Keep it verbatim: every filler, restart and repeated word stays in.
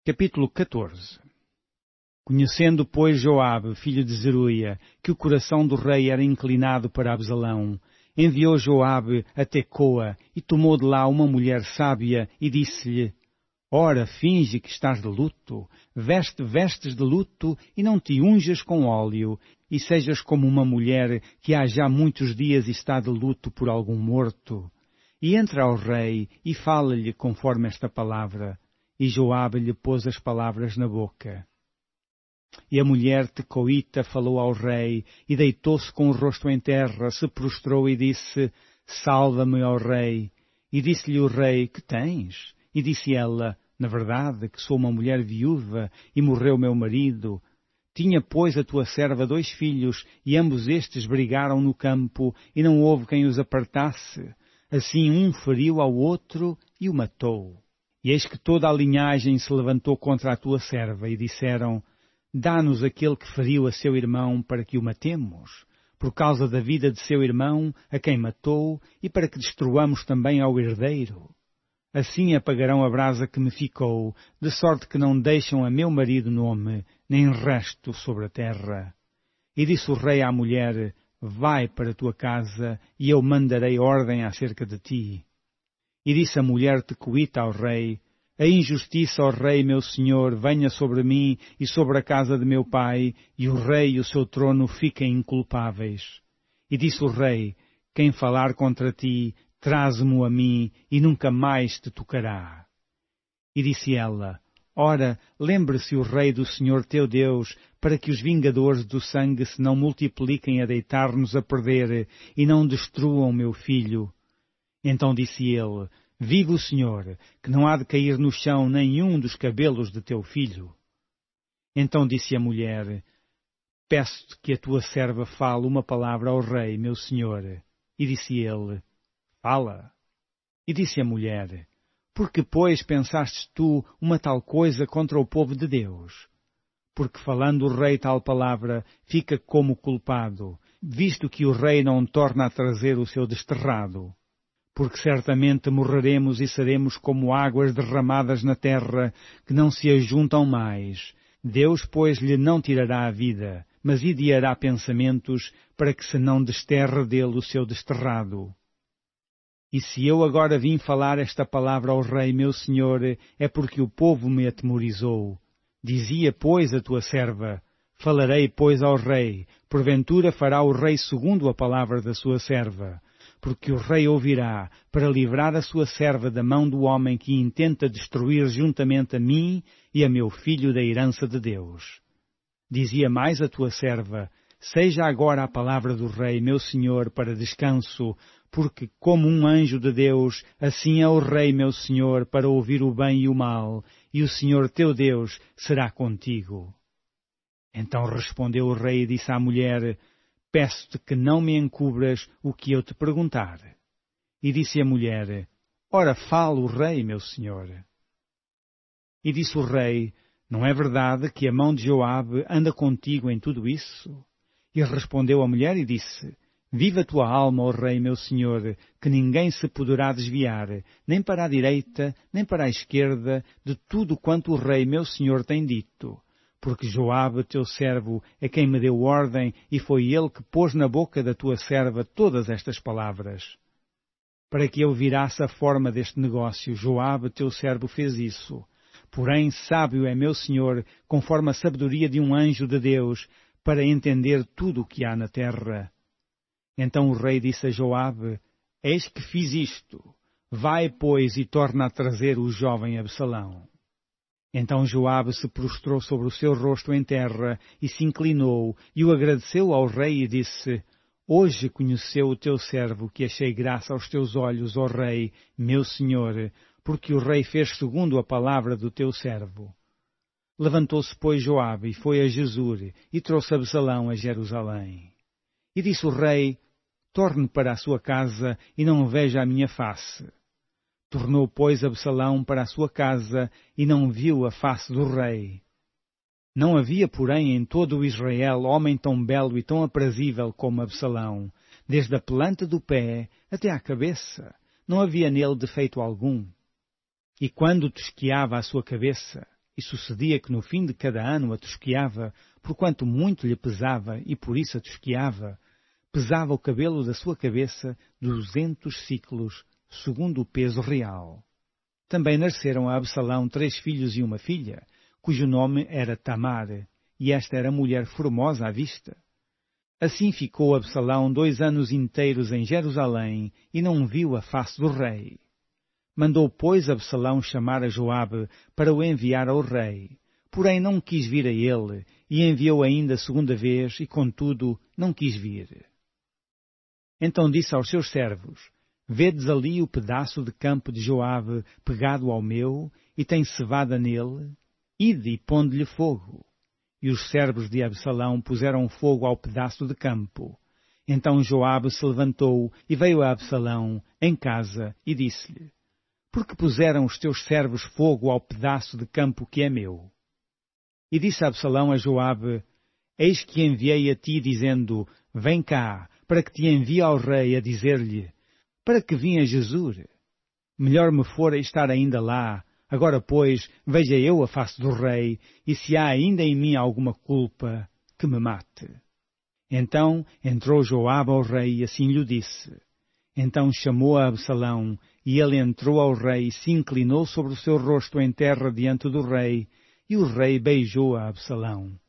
Capítulo catorze. Conhecendo, pois, Joabe, filho de Zeruia, que o coração do rei era inclinado para Absalão, enviou Joabe a Tecoa e tomou de lá uma mulher sábia e disse-lhe: Ora, finge que estás de luto, veste vestes de luto e não te unjas com óleo, e sejas como uma mulher que há já muitos dias está de luto por algum morto. E entra ao rei e fala-lhe conforme esta palavra. E Joabe lhe pôs as palavras na boca. E a mulher tecoíta falou ao rei, e deitou-se com o rosto em terra, se prostrou e disse: Salva-me, ó rei. E disse-lhe o rei: Que tens? E disse ela: Na verdade, que sou uma mulher viúva, e morreu meu marido. Tinha, pois, a tua serva dois filhos, e ambos estes brigaram no campo, e não houve quem os apartasse. Assim um feriu ao outro, e o matou. E eis que toda a linhagem se levantou contra a tua serva, e disseram: Dá-nos aquele que feriu a seu irmão, para que o matemos, por causa da vida de seu irmão, a quem matou, e para que destruamos também ao herdeiro. Assim apagarão a brasa que me ficou, de sorte que não deixam a meu marido nome, nem resto sobre a terra. E disse o rei à mulher: Vai para a tua casa, e eu mandarei ordem acerca de ti. E disse a mulher tecoíta ao rei: A injustiça, ó rei meu senhor, venha sobre mim e sobre a casa de meu pai, e o rei e o seu trono fiquem inculpáveis. E disse o rei: Quem falar contra ti, traze-mo a mim, e nunca mais te tocará. E disse ela: Ora, lembre-se o rei do Senhor teu Deus, para que os vingadores do sangue se não multipliquem a deitar-nos a perder, e não destruam meu filho. Então disse ele: Vive o Senhor, que não há de cair no chão nenhum dos cabelos de teu filho. Então disse a mulher: Peço-te que a tua serva fale uma palavra ao rei, meu senhor. E disse ele: Fala. E disse a mulher: Por que, pois, pensastes tu uma tal coisa contra o povo de Deus? Porque falando o rei tal palavra, fica como culpado, visto que o rei não torna a trazer o seu desterrado. Porque certamente morreremos e seremos como águas derramadas na terra, que não se ajuntam mais. Deus, pois, lhe não tirará a vida, mas ideará pensamentos, para que se não desterre dele o seu desterrado. E se eu agora vim falar esta palavra ao rei meu senhor, é porque o povo me atemorizou. Dizia, pois, a tua serva: Falarei, pois, ao rei, porventura fará o rei segundo a palavra da sua serva. Porque o rei ouvirá, para livrar a sua serva da mão do homem que intenta destruir juntamente a mim e a meu filho da herança de Deus. Dizia mais a tua serva: Seja agora a palavra do rei, meu senhor, para descanso, porque como um anjo de Deus, assim é o rei, meu senhor, para ouvir o bem e o mal, e o Senhor teu Deus será contigo. Então respondeu o rei e disse à mulher: Peço-te que não me encubras o que eu te perguntar. E disse a mulher: Ora, fala o rei, meu senhor. E disse o rei: Não é verdade que a mão de Joabe anda contigo em tudo isso? E respondeu a mulher e disse: Viva a tua alma, ó rei, meu senhor, que ninguém se poderá desviar, nem para a direita, nem para a esquerda, de tudo quanto o rei, meu senhor, tem dito. Porque Joabe, teu servo, é quem me deu ordem, e foi ele que pôs na boca da tua serva todas estas palavras. Para que eu virasse a forma deste negócio, Joabe, teu servo, fez isso. Porém, sábio é meu senhor, conforme a sabedoria de um anjo de Deus, para entender tudo o que há na terra. Então o rei disse a Joabe: Eis que fiz isto. Vai, pois, e torna a trazer o jovem Absalão. Então Joabe se prostrou sobre o seu rosto em terra, e se inclinou, e o agradeceu ao rei, e disse: Hoje conheceu o teu servo que achei graça aos teus olhos, ó rei, meu senhor, porque o rei fez segundo a palavra do teu servo. Levantou-se, pois, Joabe, e foi a Jesur, e trouxe Absalão a Jerusalém. E disse o rei: Torne para a sua casa, e não veja a minha face. Tornou, pois, Absalão para a sua casa, e não viu a face do rei. Não havia, porém, em todo o Israel homem tão belo e tão aprazível como Absalão, desde a planta do pé até à cabeça. Não havia nele defeito algum. E quando tosquiava a sua cabeça, E sucedia que no fim de cada ano a tosquiava, porquanto muito lhe pesava, e por isso a tosquiava, pesava o cabelo da sua cabeça duzentos ciclos, segundo o peso real. Também nasceram a Absalão três filhos e uma filha, cujo nome era Tamar, e esta era mulher formosa à vista. Assim ficou Absalão dois anos inteiros em Jerusalém, e não viu a face do rei. Mandou, pois, Absalão chamar a Joabe para o enviar ao rei. Porém não quis vir a ele, e enviou ainda a segunda vez, e contudo não quis vir. Então disse aos seus servos: Vedes ali o pedaço de campo de Joabe pegado ao meu, e tem cevada nele? Ide e ponde-lhe fogo. E os servos de Absalão puseram fogo ao pedaço de campo. Então Joabe se levantou e veio a Absalão em casa e disse-lhe: Por que puseram os teus servos fogo ao pedaço de campo que é meu? E disse Absalão a Joabe: Eis que enviei a ti dizendo: Vem cá, para que te envie ao rei a dizer-lhe: Para que vim a Jesur? Melhor me fora estar ainda lá. Agora, pois, veja eu a face do rei, e se há ainda em mim alguma culpa, que me mate. Então entrou Joabe ao rei e assim lhe disse. Então chamou a Absalão, e ele entrou ao rei e se inclinou sobre o seu rosto em terra diante do rei, e o rei beijou a Absalão.